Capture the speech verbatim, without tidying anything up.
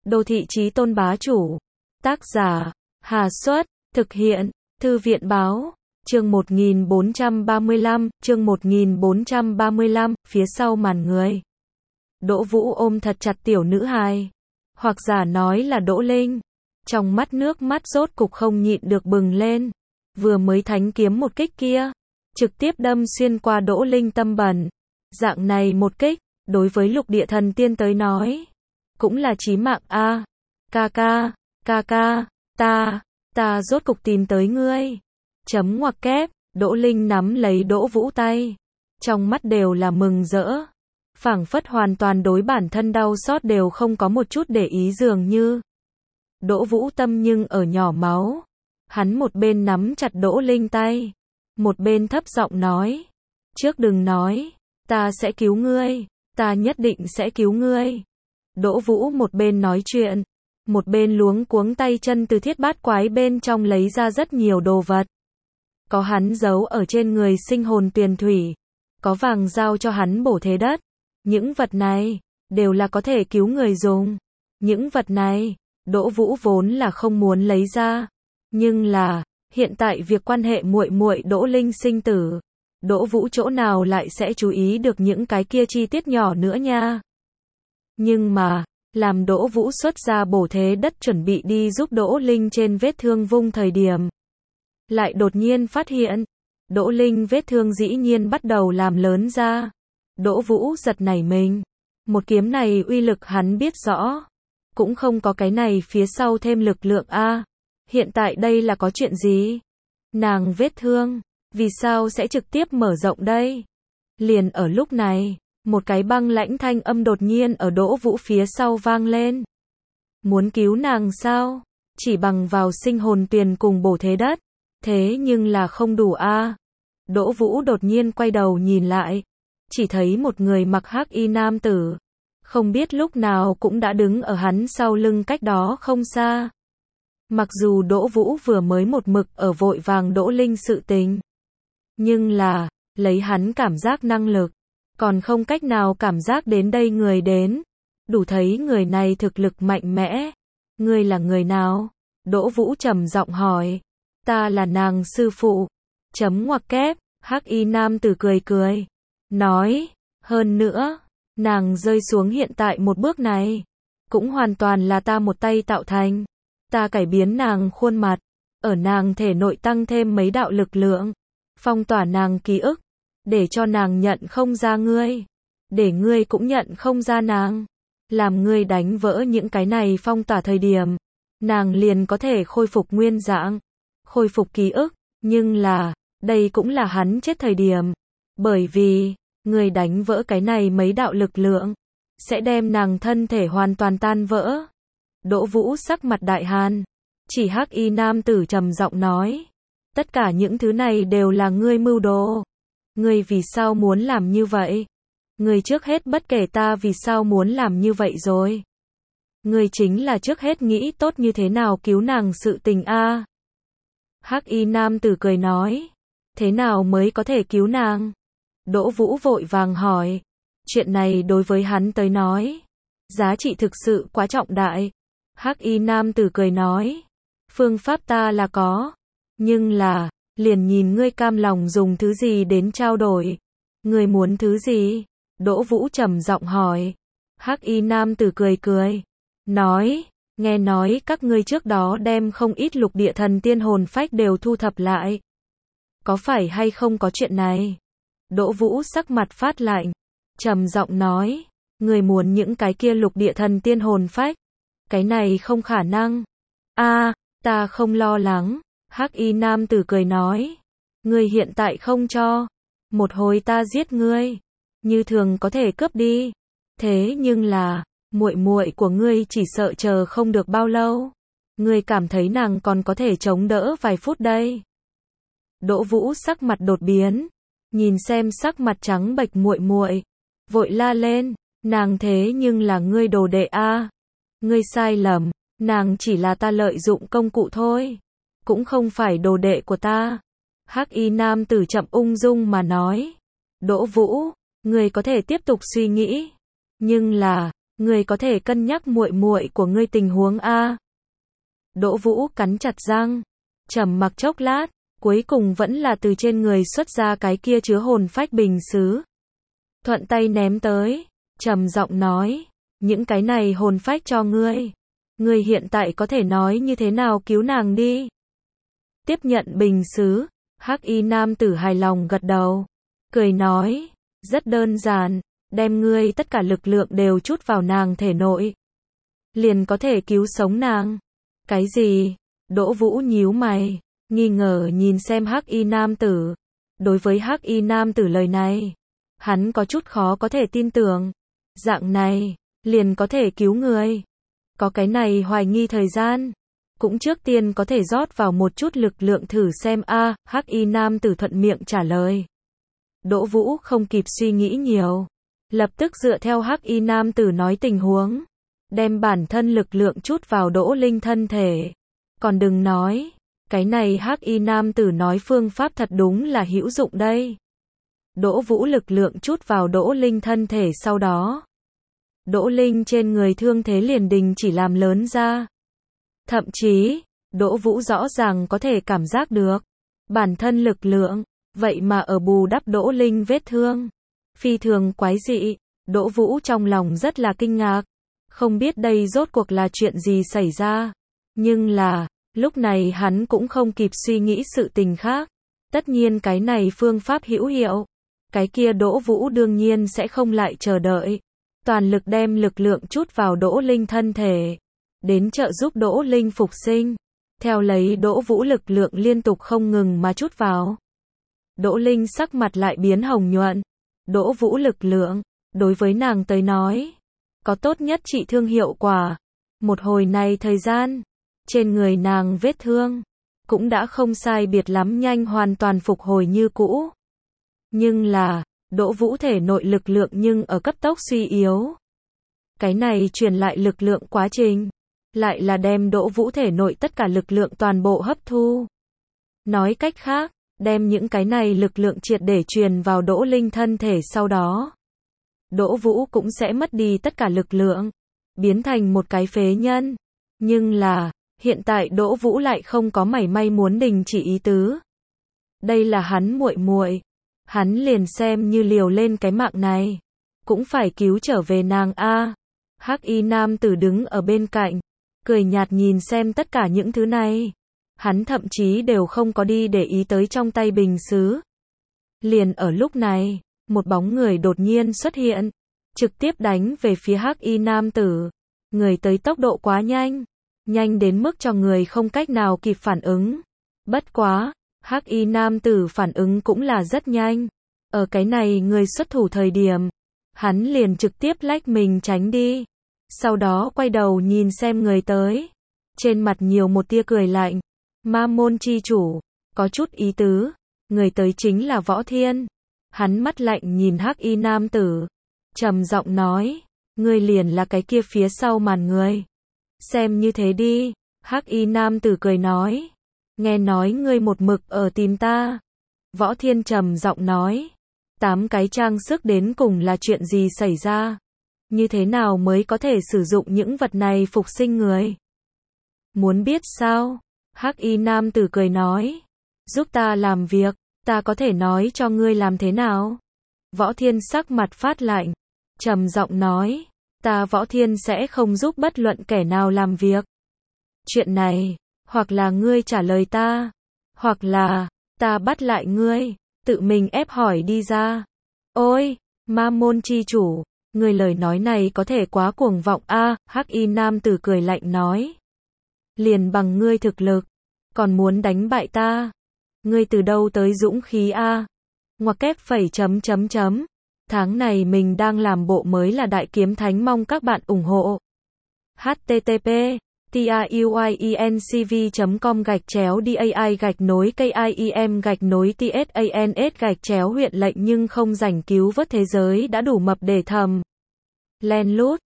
Đô thị chí tôn bá chủ. Tác giả, Hà Xuất, thực hiện, Thư viện báo, chương một nghìn bốn trăm ba mươi lăm, chương một nghìn bốn trăm ba mươi lăm, phía sau màn người. Đỗ Vũ ôm thật chặt tiểu nữ hài, hoặc giả nói là Đỗ Linh. Trong mắt nước mắt rốt cục không nhịn được bừng lên. Vừa mới thánh kiếm một kích kia, trực tiếp đâm xuyên qua Đỗ Linh tâm bẩn. Dạng này một kích, đối với lục địa thần tiên tới nói, cũng là chí mạng a. Ca ca, ca ca, ta, ta rốt cục tìm tới ngươi. Chấm ngoặc kép, Đỗ Linh nắm lấy Đỗ Vũ tay, trong mắt đều là mừng rỡ, phảng phất hoàn toàn đối bản thân đau xót đều không có một chút để ý dường như. Đỗ Vũ tâm nhưng ở nhỏ máu, hắn một bên nắm chặt Đỗ Linh tay, một bên thấp giọng nói, trước đừng nói, ta sẽ cứu ngươi, ta nhất định sẽ cứu ngươi. Đỗ Vũ một bên nói chuyện, một bên luống cuống tay chân từ thiết bát quái bên trong lấy ra rất nhiều đồ vật. Có hắn giấu ở trên người sinh hồn tuyền thủy, có vàng giao cho hắn bổ thế đất. Những vật này, đều là có thể cứu người dùng. Những vật này, Đỗ Vũ vốn là không muốn lấy ra. Nhưng là, hiện tại việc quan hệ muội muội Đỗ Linh sinh tử, Đỗ Vũ chỗ nào lại sẽ chú ý được những cái kia chi tiết nhỏ nữa nha. Nhưng mà, làm Đỗ Vũ xuất ra bổ thế đất chuẩn bị đi giúp Đỗ Linh trên vết thương vung thời điểm, lại đột nhiên phát hiện, Đỗ Linh vết thương dĩ nhiên bắt đầu làm lớn ra. Đỗ Vũ giật nảy mình, một kiếm này uy lực hắn biết rõ, cũng không có cái này phía sau thêm lực lượng a. Hiện tại đây là có chuyện gì? Nàng vết thương, vì sao sẽ trực tiếp mở rộng đây? Liền ở lúc này, một cái băng lãnh thanh âm đột nhiên ở Đỗ Vũ phía sau vang lên. Muốn cứu nàng sao? Chỉ bằng vào sinh hồn tuyền cùng bổ thế đất, thế nhưng là không đủ a. Đỗ Vũ đột nhiên quay đầu nhìn lại, chỉ thấy một người mặc hắc y nam tử, không biết lúc nào cũng đã đứng ở hắn sau lưng cách đó không xa. Mặc dù Đỗ Vũ vừa mới một mực ở vội vàng Đỗ Linh sự tình, nhưng là, lấy hắn cảm giác năng lực, còn không cách nào cảm giác đến đây người đến, đủ thấy người này thực lực mạnh mẽ. Ngươi là người nào? Đỗ Vũ trầm giọng hỏi. Ta là nàng sư phụ. Chấm ngoặc kép, hắc y nam tử cười cười, nói, hơn nữa, nàng rơi xuống hiện tại một bước này, cũng hoàn toàn là ta một tay tạo thành. Ta cải biến nàng khuôn mặt, ở nàng thể nội tăng thêm mấy đạo lực lượng, phong tỏa nàng ký ức, để cho nàng nhận không ra ngươi, để ngươi cũng nhận không ra nàng. Làm ngươi đánh vỡ những cái này phong tỏa thời điểm, nàng liền có thể khôi phục nguyên dạng, khôi phục ký ức, nhưng là, đây cũng là hắn chết thời điểm, bởi vì, ngươi đánh vỡ cái này mấy đạo lực lượng, sẽ đem nàng thân thể hoàn toàn tan vỡ. Đỗ Vũ sắc mặt đại hàn, chỉ hắc y nam tử trầm giọng nói, tất cả những thứ này đều là ngươi mưu đồ. Ngươi vì sao muốn làm như vậy? Ngươi trước hết bất kể ta vì sao muốn làm như vậy rồi. Ngươi chính là trước hết nghĩ tốt như thế nào cứu nàng sự tình a. Hắc y nam tử cười nói, thế nào mới có thể cứu nàng? Đỗ Vũ vội vàng hỏi, chuyện này đối với hắn tới nói, giá trị thực sự quá trọng đại. Hắc y nam tử cười nói, phương pháp ta là có, nhưng là, liền nhìn ngươi cam lòng dùng thứ gì đến trao đổi. Ngươi muốn thứ gì? Đỗ Vũ trầm giọng hỏi. Hắc y nam tử cười cười, nói, nghe nói các ngươi trước đó đem không ít lục địa thần tiên hồn phách đều thu thập lại. Có phải hay không có chuyện này? Đỗ Vũ sắc mặt phát lạnh, trầm giọng nói, ngươi muốn những cái kia lục địa thần tiên hồn phách? Cái này không khả năng. A, ta không lo lắng. Hắc y nam tử cười nói, ngươi hiện tại không cho, một hồi ta giết ngươi, như thường có thể cướp đi. Thế nhưng là, muội muội của ngươi chỉ sợ chờ không được bao lâu. Ngươi cảm thấy nàng còn có thể chống đỡ vài phút đây? Đỗ Vũ sắc mặt đột biến, nhìn xem sắc mặt trắng bệch muội muội, vội la lên, nàng thế nhưng là ngươi đồ đệ a. Ngươi sai lầm, nàng chỉ là ta lợi dụng công cụ thôi, cũng không phải đồ đệ của ta. Hắc y nam tử chậm ung dung mà nói, Đỗ Vũ, ngươi có thể tiếp tục suy nghĩ, nhưng là, Ngươi có thể cân nhắc muội muội của ngươi tình huống a. Đỗ Vũ cắn chặt răng, trầm mặc chốc lát, cuối cùng vẫn là từ trên người xuất ra cái kia chứa hồn phách bình sứ. Thuận tay ném tới, trầm giọng nói, những cái này hồn phách cho ngươi. Ngươi hiện tại có thể nói như thế nào cứu nàng đi. Tiếp nhận bình sứ, hắc y nam tử hài lòng gật đầu, cười nói, rất đơn giản, đem ngươi tất cả lực lượng đều trút vào nàng thể nội, liền có thể cứu sống nàng. Cái gì? Đỗ Vũ nhíu mày, nghi ngờ nhìn xem hắc y nam tử. Đối với hắc y nam tử lời này, hắn có chút khó có thể tin tưởng. Dạng này, liền có thể cứu người. Có cái này hoài nghi thời gian, cũng trước tiên có thể rót vào một chút lực lượng thử xem a. Hắc y nam tử thuận miệng trả lời. Đỗ Vũ không kịp suy nghĩ nhiều, lập tức dựa theo hắc y nam tử nói tình huống, đem bản thân lực lượng trút vào Đỗ Linh thân thể. Còn đừng nói, cái này hắc y nam tử nói phương pháp thật đúng là hữu dụng đây. Đỗ Vũ lực lượng trút vào Đỗ Linh thân thể sau đó, Đỗ Linh trên người thương thế liền đình chỉ làm lớn ra. Thậm chí, Đỗ Vũ rõ ràng có thể cảm giác được bản thân lực lượng, vậy mà ở bù đắp Đỗ Linh vết thương. Phi thường quái dị, Đỗ Vũ trong lòng rất là kinh ngạc, không biết đây rốt cuộc là chuyện gì xảy ra. Nhưng là, lúc này hắn cũng không kịp suy nghĩ sự tình khác. Tất nhiên cái này phương pháp hữu hiệu, cái kia Đỗ Vũ đương nhiên sẽ không lại chờ đợi. Toàn lực đem lực lượng trút vào Đỗ Linh thân thể, đến trợ giúp Đỗ Linh phục sinh. Theo lấy Đỗ Vũ lực lượng liên tục không ngừng mà trút vào. Đỗ Linh sắc mặt lại biến hồng nhuận. Đỗ Vũ lực lượng, đối với nàng tới nói, có tốt nhất trị thương hiệu quả. Một hồi này thời gian, trên người nàng vết thương, cũng đã không sai biệt lắm nhanh hoàn toàn phục hồi như cũ. Nhưng là, Đỗ Vũ thể nội lực lượng nhưng ở cấp tốc suy yếu. Cái này truyền lại lực lượng quá trình, lại là đem Đỗ Vũ thể nội tất cả lực lượng toàn bộ hấp thu. Nói cách khác, đem những cái này lực lượng triệt để truyền vào Đỗ Linh thân thể sau đó, Đỗ Vũ cũng sẽ mất đi tất cả lực lượng, biến thành một cái phế nhân. Nhưng là, hiện tại Đỗ Vũ lại không có mảy may muốn đình chỉ ý tứ. Đây là hắn muội muội, hắn liền xem như liều lên cái mạng này, cũng phải cứu trở về nàng a. Hắc y nam tử đứng ở bên cạnh, cười nhạt nhìn xem tất cả những thứ này. Hắn thậm chí đều không có đi để ý tới trong tay bình sứ. Liền ở lúc này, một bóng người đột nhiên xuất hiện, trực tiếp đánh về phía hắc y nam tử. Người tới tốc độ quá nhanh, nhanh đến mức cho người không cách nào kịp phản ứng. Bất quá, hắc y nam tử phản ứng cũng là rất nhanh. Ở cái này người xuất thủ thời điểm, hắn liền trực tiếp lách mình tránh đi. Sau đó quay đầu nhìn xem người tới, trên mặt nhiều một tia cười lạnh. Ma môn chi chủ, có chút ý tứ. Người tới chính là Võ Thiên. Hắn mắt lạnh nhìn hắc y nam tử, trầm giọng nói, ngươi liền là cái kia phía sau màn người. Xem như thế đi. Hắc y nam tử cười nói, nghe nói ngươi một mực ở tìm ta. Võ Thiên trầm giọng nói, tám cái trang sức đến cùng là chuyện gì xảy ra? Như thế nào mới có thể sử dụng những vật này phục sinh người? Muốn biết sao? Hắc y nam tử cười nói, giúp ta làm việc, ta có thể nói cho ngươi làm thế nào? Võ Thiên sắc mặt phát lạnh, trầm giọng nói, ta Võ Thiên sẽ không giúp bất luận kẻ nào làm việc. Chuyện này, hoặc là ngươi trả lời ta, hoặc là, ta bắt lại ngươi, tự mình ép hỏi đi ra. Ôi, ma môn chi chủ, ngươi lời nói này có thể quá cuồng vọng a. Hắc y nam tử cười lạnh nói, liền bằng ngươi thực lực, còn muốn đánh bại ta? Ngươi từ đâu tới dũng khí a? Ngoặc kép phẩy chấm chấm chấm. Tháng này mình đang làm bộ mới là Đại Kiếm Thánh, mong các bạn ủng hộ. h t t p tuyencv chấm com gạch chéo dai gạch nối kim gạch nối tsans gạch chéo huyện lệnh nhưng không rảnh cứu vớt thế giới đã đủ mập để thầm. Len lút.